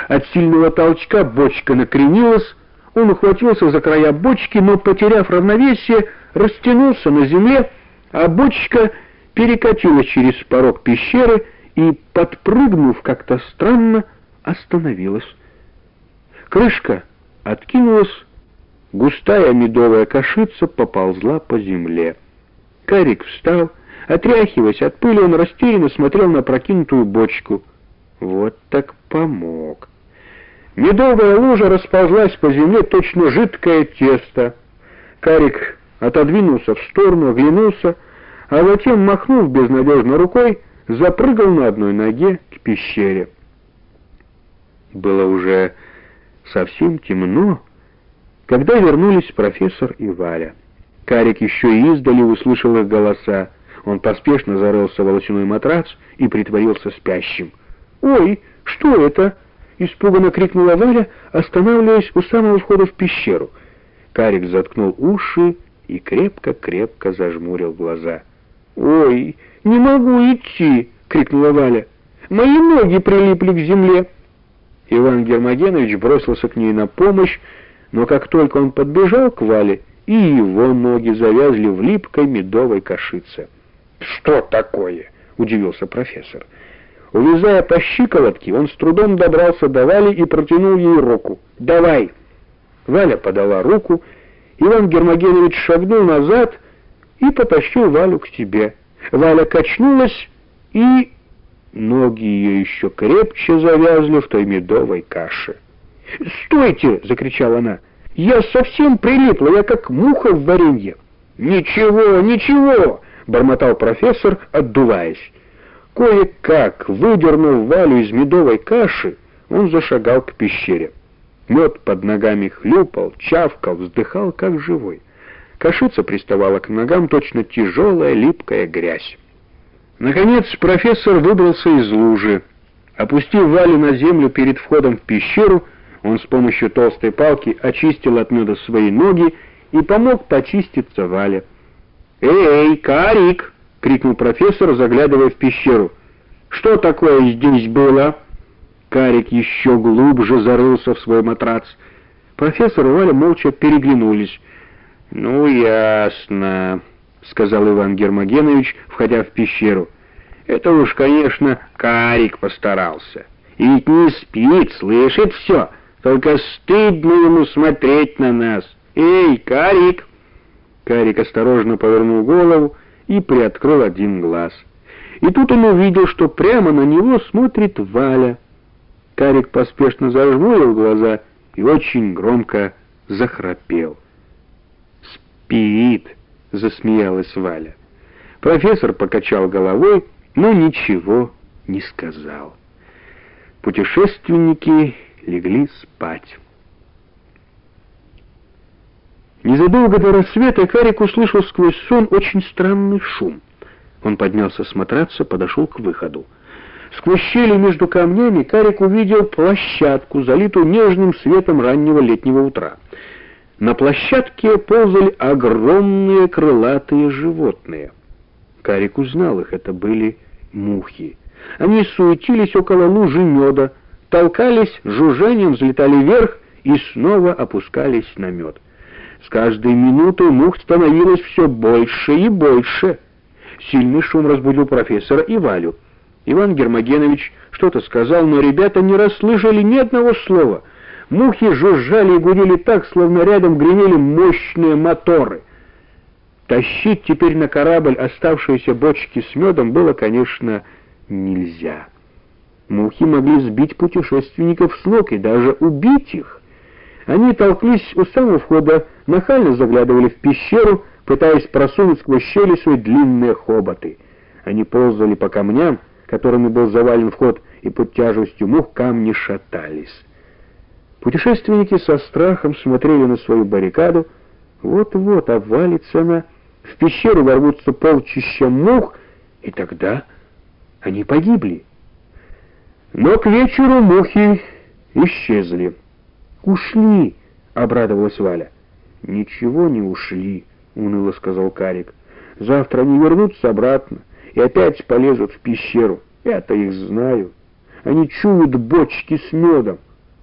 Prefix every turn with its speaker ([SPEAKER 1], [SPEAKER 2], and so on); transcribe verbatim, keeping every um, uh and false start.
[SPEAKER 1] От сильного толчка бочка накренилась, он ухватился за края бочки, но, потеряв равновесие, растянулся на земле, а бочка перекатилась через порог пещеры и, подпрыгнув как-то странно, остановилась. Крышка откинулась, густая медовая кашица поползла по земле. Карик встал, отряхиваясь от пыли, он растерянно смотрел на прокинутую бочку. Вот так помог. Медовая лужа расползлась по земле, точно жидкое тесто. Карик отодвинулся в сторону, оглянулся, а затем, махнув безнадежно рукой, запрыгал на одной ноге к пещере. Было уже совсем темно, когда вернулись профессор и Валя. Карик еще и издали услышал их голоса. Он поспешно зарылся в волосяной матрац и притворился спящим. «Ой, что это?» — испуганно крикнула Валя, останавливаясь у самого входа в пещеру. Карик заткнул уши и крепко-крепко зажмурил глаза. «Ой, не могу идти!» — крикнула Валя. «Мои ноги прилипли к земле!» Иван Гермогенович бросился к ней на помощь, но как только он подбежал к Вале, и его ноги завязли в липкой медовой кашице. «Что такое?» — удивился профессор. Увязая по щиколотке, он с трудом добрался до Вали и протянул ей руку. «Давай!» Валя подала руку, Иван Гермогенович шагнул назад и потащил Валю к себе. Валя качнулась, и ноги ее еще крепче завязли в той медовой каше. «Стойте!» — закричала она. «Я совсем прилипла, я как муха в варенье». «Ничего, ничего!» — бормотал профессор, отдуваясь. Кое-как, выдернув Валю из медовой каши, он зашагал к пещере. Мед под ногами хлюпал, чавкал, вздыхал, как живой. Кашица приставала к ногам, точно тяжелая липкая грязь. Наконец профессор выбрался из лужи. Опустив Валю на землю перед входом в пещеру, он с помощью толстой палки очистил от меда свои ноги и помог почиститься Вале. «Эй, Карик!» — крикнул профессор, заглядывая в пещеру. «Что такое здесь было?» Карик еще глубже зарылся в свой матрац. Профессор и Валя молча переглянулись. «Ну, ясно», — сказал Иван Гермогенович, входя в пещеру. «Это уж, конечно, Карик постарался. И ведь не спит, слышит все. Только стыдно ему смотреть на нас. Эй, Карик!» Карик осторожно повернул голову и приоткрыл один глаз. И тут он увидел, что прямо на него смотрит Валя. Карик поспешно зажмурил глаза и очень громко захрапел. «Спит!» — засмеялась Валя. Профессор покачал головой, но ничего не сказал. Путешественники легли спать. Незадолго до рассвета Карик услышал сквозь сон очень странный шум. Он поднялся с матраца, подошел к выходу. Сквозь щели между камнями Карик увидел площадку, залитую нежным светом раннего летнего утра. На площадке ползали огромные крылатые животные. Карик узнал их, это были мухи. Они суетились около лужи меда, толкались, жужжанием взлетали вверх и снова опускались на мед. С каждой минутой мух становилось все больше и больше. Сильный шум разбудил профессора и Валю. Иван Гермогенович что-то сказал, но ребята не расслышали ни одного слова. Мухи жужжали и гудели так, словно рядом гремели мощные моторы. Тащить теперь на корабль оставшиеся бочки с медом было, конечно, нельзя. Мухи могли сбить путешественников с ног и даже убить их. Они толклись у самого входа, нахально заглядывали в пещеру, пытаясь просунуть сквозь щели свои длинные хоботы. Они ползали по камням, которыми был завален вход, и под тяжестью мух камни шатались. Путешественники со страхом смотрели на свою баррикаду. Вот-вот обвалится она, в пещеру ворвутся полчища мух, и тогда они погибли. Но к вечеру мухи исчезли. «Ушли!» — обрадовалась Валя. «Ничего не ушли», — уныло сказал Карик. «Завтра они вернутся обратно и опять полезут в пещеру. Я-то их знаю. Они чуют бочки с медом.